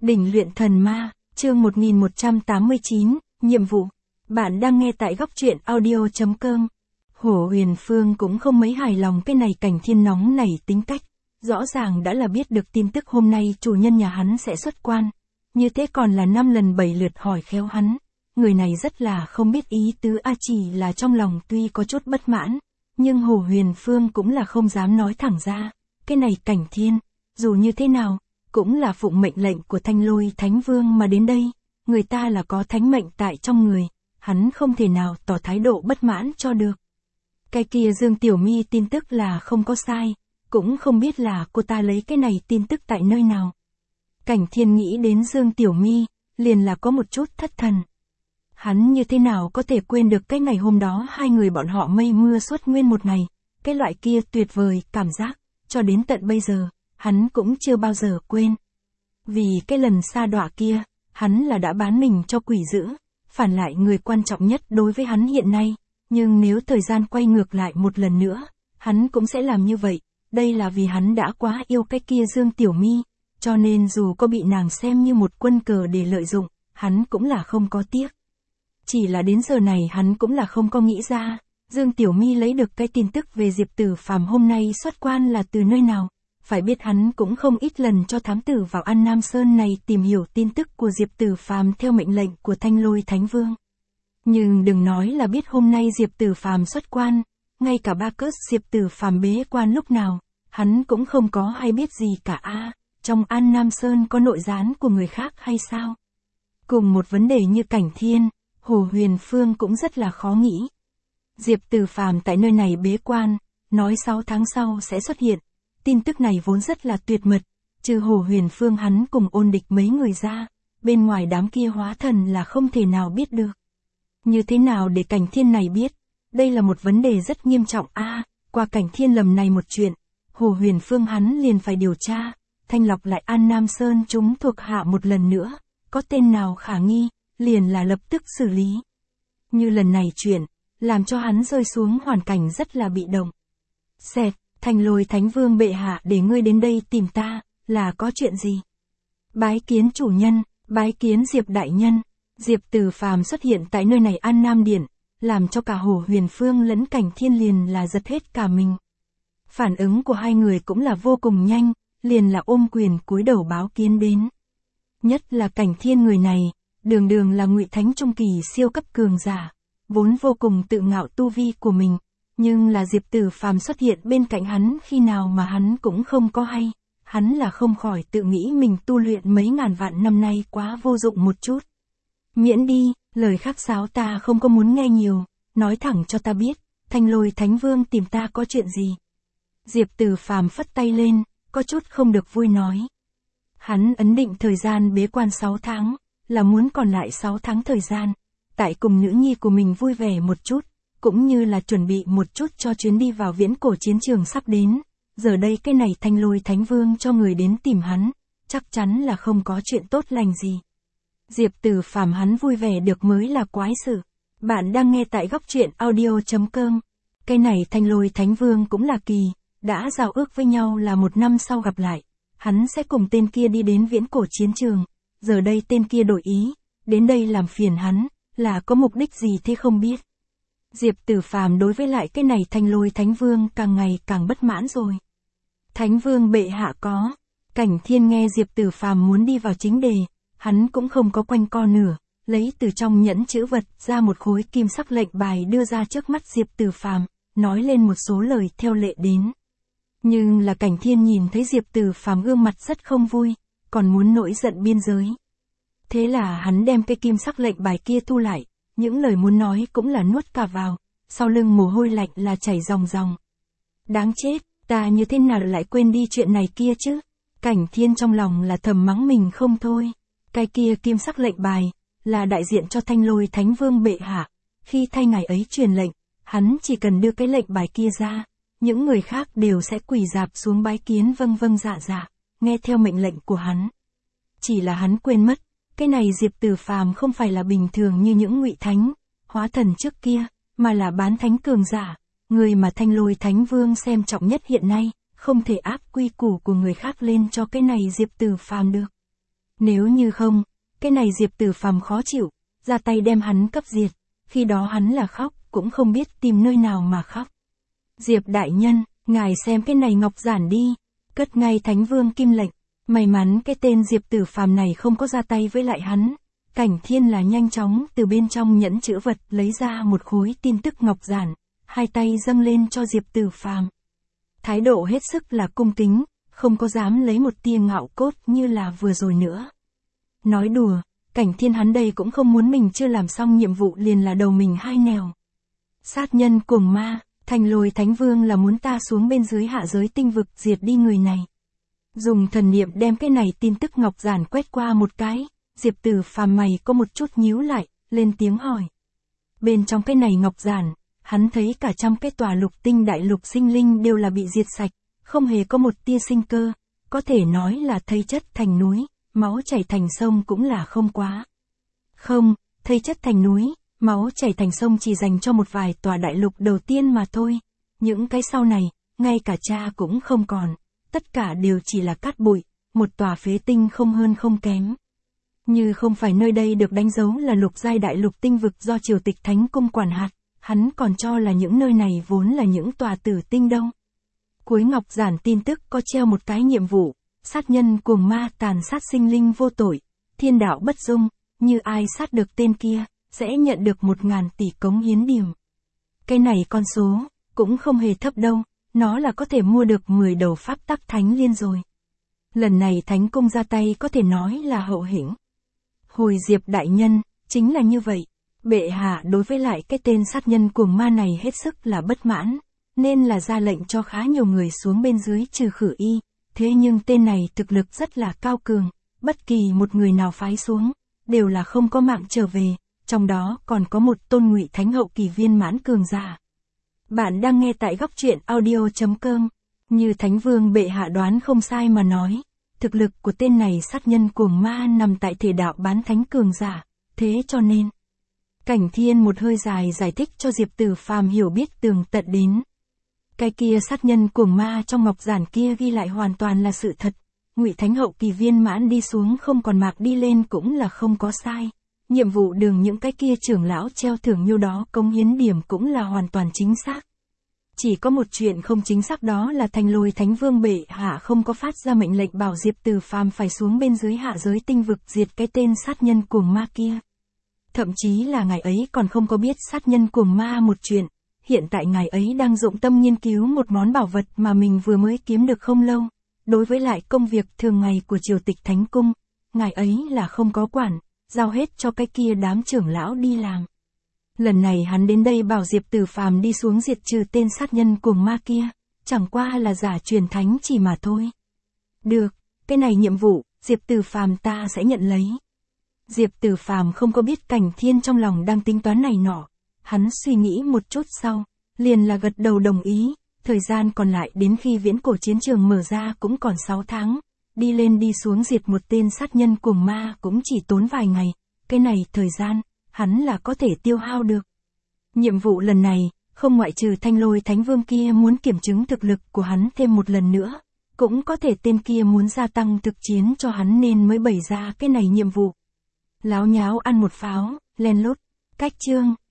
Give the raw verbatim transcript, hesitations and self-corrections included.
Đỉnh luyện thần ma, chương một nghìn một trăm tám mươi chín, nhiệm vụ. Bạn đang nghe tại góc truyện audio chấm com. Hổ Huyền Phương cũng không mấy hài lòng cái này Cảnh Thiên nóng nảy tính cách. Rõ ràng đã là biết được tin tức hôm nay chủ nhân nhà hắn sẽ xuất quan. Như thế còn là năm lần bảy lượt hỏi khéo hắn. Người này rất là không biết ý tứ, a chỉ là trong lòng tuy có chút bất mãn. Nhưng Hổ Huyền Phương cũng là không dám nói thẳng ra. Cái này Cảnh Thiên, dù như thế nào, cũng là phụng mệnh lệnh của Thanh Lôi Thánh Vương mà đến đây. Người ta là có thánh mệnh tại trong người. Hắn không thể nào tỏ thái độ bất mãn cho được. Cái kia Dương Tiểu Mi tin tức là không có sai. Cũng không biết là cô ta lấy cái này tin tức tại nơi nào. Cảnh Thiên nghĩ đến Dương Tiểu Mi, liền là có một chút thất thần. Hắn như thế nào có thể quên được cái ngày hôm đó hai người bọn họ mây mưa suốt nguyên một ngày. Cái loại kia tuyệt vời cảm giác, cho đến tận bây giờ, hắn cũng chưa bao giờ quên. Vì cái lần sa đọa kia, hắn là đã bán mình cho quỷ dữ, phản lại người quan trọng nhất đối với hắn hiện nay. Nhưng nếu thời gian quay ngược lại một lần nữa, hắn cũng sẽ làm như vậy. Đây là vì hắn đã quá yêu cái kia Dương Tiểu Mi, cho nên dù có bị nàng xem như một quân cờ để lợi dụng, hắn cũng là không có tiếc. Chỉ là đến giờ này hắn cũng là không có nghĩ ra, Dương Tiểu Mi lấy được cái tin tức về Diệp Tử Phàm hôm nay xuất quan là từ nơi nào. Phải biết hắn cũng không ít lần cho thám tử vào An Nam Sơn này tìm hiểu tin tức của Diệp Tử Phàm theo mệnh lệnh của Thanh Lôi Thánh Vương. Nhưng đừng nói là biết hôm nay Diệp Tử Phàm xuất quan, ngay cả ba cớt Diệp Tử Phàm bế quan lúc nào, hắn cũng không có hay biết gì cả a. À, trong An Nam Sơn có nội gián của người khác hay sao? Cùng một vấn đề như Cảnh Thiên, Hồ Huyền Phương cũng rất là khó nghĩ. Diệp Tử Phàm tại nơi này bế quan, nói sáu tháng sau sẽ xuất hiện. Tin tức này vốn rất là tuyệt mật, trừ Hồ Huyền Phương hắn cùng ôn địch mấy người ra, bên ngoài đám kia hóa thần là không thể nào biết được. Như thế nào để Cảnh Thiên này biết? Đây là một vấn đề rất nghiêm trọng a. À, qua Cảnh Thiên lầm này một chuyện, Hồ Huyền Phương hắn liền phải điều tra, thanh lọc lại An Nam Sơn chúng thuộc hạ một lần nữa, có tên nào khả nghi, liền là lập tức xử lý. Như lần này chuyện, làm cho hắn rơi xuống hoàn cảnh rất là bị động. Xẹt, Thanh Lôi Thánh Vương bệ hạ để ngươi đến đây tìm ta, là có chuyện gì? Bái kiến chủ nhân, bái kiến Diệp đại nhân. Diệp Tử Phàm xuất hiện tại nơi này An Nam Điện, làm cho cả Hồ Huyền Phương lẫn Cảnh Thiên liền là giật hết cả mình. Phản ứng của hai người cũng là vô cùng nhanh, liền là ôm quyền cúi đầu báo kiến đến. Nhất là Cảnh Thiên người này, đường đường là Ngụy Thánh trung kỳ siêu cấp cường giả, vốn vô cùng tự ngạo tu vi của mình. Nhưng là Diệp Tử Phàm xuất hiện bên cạnh hắn khi nào mà hắn cũng không có hay, hắn là không khỏi tự nghĩ mình tu luyện mấy ngàn vạn năm nay quá vô dụng một chút. Miễn đi, lời khách sáo ta không có muốn nghe nhiều, nói thẳng cho ta biết, Thanh Lôi Thánh Vương tìm ta có chuyện gì. Diệp Tử Phàm phất tay lên, có chút không được vui nói. Hắn ấn định thời gian bế quan sáu tháng, là muốn còn lại sáu tháng thời gian, tại cùng nữ nhi của mình vui vẻ một chút. Cũng như là chuẩn bị một chút cho chuyến đi vào viễn cổ chiến trường sắp đến. Giờ đây cái này Thanh Lôi Thánh Vương cho người đến tìm hắn, chắc chắn là không có chuyện tốt lành gì. Diệp Tử Phàm hắn vui vẻ được mới là quái sự. Bạn đang nghe tại góc truyện audio chấm com. Cái này Thanh Lôi Thánh Vương cũng là kỳ, đã giao ước với nhau là một năm sau gặp lại. Hắn sẽ cùng tên kia đi đến viễn cổ chiến trường. Giờ đây tên kia đổi ý, đến đây làm phiền hắn, là có mục đích gì thế không biết. Diệp Tử Phàm đối với lại cái này Thanh Lôi Thánh Vương càng ngày càng bất mãn rồi. Thánh Vương bệ hạ có. Cảnh Thiên nghe Diệp Tử Phàm muốn đi vào chính đề, hắn cũng không có quanh co nửa, lấy từ trong nhẫn chữ vật ra một khối kim sắc lệnh bài đưa ra trước mắt Diệp Tử Phàm, nói lên một số lời theo lệ đến. Nhưng là Cảnh Thiên nhìn thấy Diệp Tử Phàm gương mặt rất không vui, còn muốn nổi giận biên giới. Thế là hắn đem cái kim sắc lệnh bài kia thu lại. Những lời muốn nói cũng là nuốt cả vào, sau lưng mồ hôi lạnh là chảy ròng ròng. Đáng chết, ta như thế nào lại quên đi chuyện này kia chứ? Cảnh Thiên trong lòng là thầm mắng mình không thôi. Cái kia kim sắc lệnh bài, là đại diện cho Thanh Lôi Thánh Vương bệ hạ. Khi thay ngài ấy truyền lệnh, hắn chỉ cần đưa cái lệnh bài kia ra, những người khác đều sẽ quỳ dạp xuống bái kiến vâng vâng dạ dạ, nghe theo mệnh lệnh của hắn. Chỉ là hắn quên mất. Cái này Diệp Tử Phàm không phải là bình thường như những Ngụy Thánh, hóa thần trước kia, mà là bán thánh cường giả, người mà Thanh Lôi Thánh Vương xem trọng nhất hiện nay, không thể áp quy củ của người khác lên cho cái này Diệp Tử Phàm được. Nếu như không, cái này Diệp Tử Phàm khó chịu, ra tay đem hắn cấp diệt, khi đó hắn là khóc, cũng không biết tìm nơi nào mà khóc. Diệp đại nhân, ngài xem cái này ngọc giản đi, cất ngay Thánh Vương Kim lệnh, may mắn cái tên Diệp Tử Phàm này không có ra tay với lại hắn. Cảnh Thiên là nhanh chóng từ bên trong nhẫn chữ vật lấy ra một khối tin tức ngọc giản, hai tay dâng lên cho Diệp Tử Phàm. Thái độ hết sức là cung kính, không có dám lấy một tia ngạo cốt như là vừa rồi nữa. Nói đùa, Cảnh Thiên hắn đây cũng không muốn mình chưa làm xong nhiệm vụ liền là đầu mình hai nẻo. Sát nhân cuồng ma, Thành Lôi Thánh Vương là muốn ta xuống bên dưới hạ giới tinh vực diệt đi người này. Dùng thần niệm đem cái này tin tức ngọc giản quét qua một cái, Diệp Tử Phàm mày có một chút nhíu lại, lên tiếng hỏi. Bên trong cái này ngọc giản, hắn thấy cả trăm cái tòa lục tinh đại lục sinh linh đều là bị diệt sạch, không hề có một tia sinh cơ, có thể nói là thây chất thành núi, máu chảy thành sông cũng là không quá. Không, thây chất thành núi, máu chảy thành sông chỉ dành cho một vài tòa đại lục đầu tiên mà thôi, những cái sau này, ngay cả cha cũng không còn, tất cả đều chỉ là cát bụi, một tòa phế tinh không hơn không kém. Như không phải nơi đây được đánh dấu là lục giai đại lục tinh vực do Triều Tịch Thánh Cung quản hạt, hắn còn cho là những nơi này vốn là những tòa tử tinh đâu. Cuối ngọc giản tin tức có treo một cái nhiệm vụ, sát nhân cuồng ma tàn sát sinh linh vô tội, thiên đạo bất dung, như ai sát được tên kia, sẽ nhận được một ngàn tỷ cống hiến điểm. Cái này con số, cũng không hề thấp đâu, nó là có thể mua được mười đầu pháp tắc thánh liên rồi. Lần này Thánh Cung ra tay có thể nói là hậu hĩnh. Hồi Diệp đại nhân, chính là như vậy, bệ hạ đối với lại cái tên sát nhân cuồng ma này hết sức là bất mãn, nên là ra lệnh cho khá nhiều người xuống bên dưới trừ khử y, thế nhưng tên này thực lực rất là cao cường, bất kỳ một người nào phái xuống, đều là không có mạng trở về, trong đó còn có một tôn ngụy thánh hậu kỳ viên mãn cường giả. Bạn đang nghe tại góc truyện audio chấm com, như Thánh Vương bệ hạ đoán không sai mà nói. Thực lực của tên này sát nhân cuồng ma nằm tại thể đạo bán thánh cường giả, thế cho nên. Cảnh Thiên một hơi dài giải thích cho Diệp Tử Phàm hiểu biết tường tận đến. Cái kia sát nhân cuồng ma trong ngọc giản kia ghi lại hoàn toàn là sự thật, ngụy thánh hậu kỳ viên mãn đi xuống không còn mạc đi lên cũng là không có sai. Nhiệm vụ đường những cái kia trưởng lão treo thưởng nhiêu đó cống hiến điểm cũng là hoàn toàn chính xác. Chỉ có một chuyện không chính xác đó là Thành Lôi Thánh Vương bệ hạ không có phát ra mệnh lệnh bảo Diệp Tử Phàm phải xuống bên dưới hạ giới tinh vực diệt cái tên sát nhân cuồng ma kia. Thậm chí là ngài ấy còn không có biết sát nhân cuồng ma một chuyện, hiện tại ngài ấy đang dụng tâm nghiên cứu một món bảo vật mà mình vừa mới kiếm được không lâu. Đối với lại công việc thường ngày của Triều Tịch Thánh Cung, ngài ấy là không có quản, giao hết cho cái kia đám trưởng lão đi làm. Lần này hắn đến đây bảo Diệp Tử Phàm đi xuống diệt trừ tên sát nhân cuồng ma kia, chẳng qua là giả truyền thánh chỉ mà thôi. Được, cái này nhiệm vụ, Diệp Tử Phàm ta sẽ nhận lấy. Diệp Tử Phàm không có biết Cảnh Thiên trong lòng đang tính toán này nọ, hắn suy nghĩ một chút sau, liền là gật đầu đồng ý, thời gian còn lại đến khi viễn cổ chiến trường mở ra cũng còn sáu tháng, đi lên đi xuống diệt một tên sát nhân cuồng ma cũng chỉ tốn vài ngày, cái này thời gian, hắn là có thể tiêu hao được. Nhiệm vụ lần này, không ngoại trừ Thanh Lôi Thánh Vương kia muốn kiểm chứng thực lực của hắn thêm một lần nữa, cũng có thể tên kia muốn gia tăng thực chiến cho hắn nên mới bày ra cái này nhiệm vụ. Láo nháo ăn một pháo, len lút, cách chương.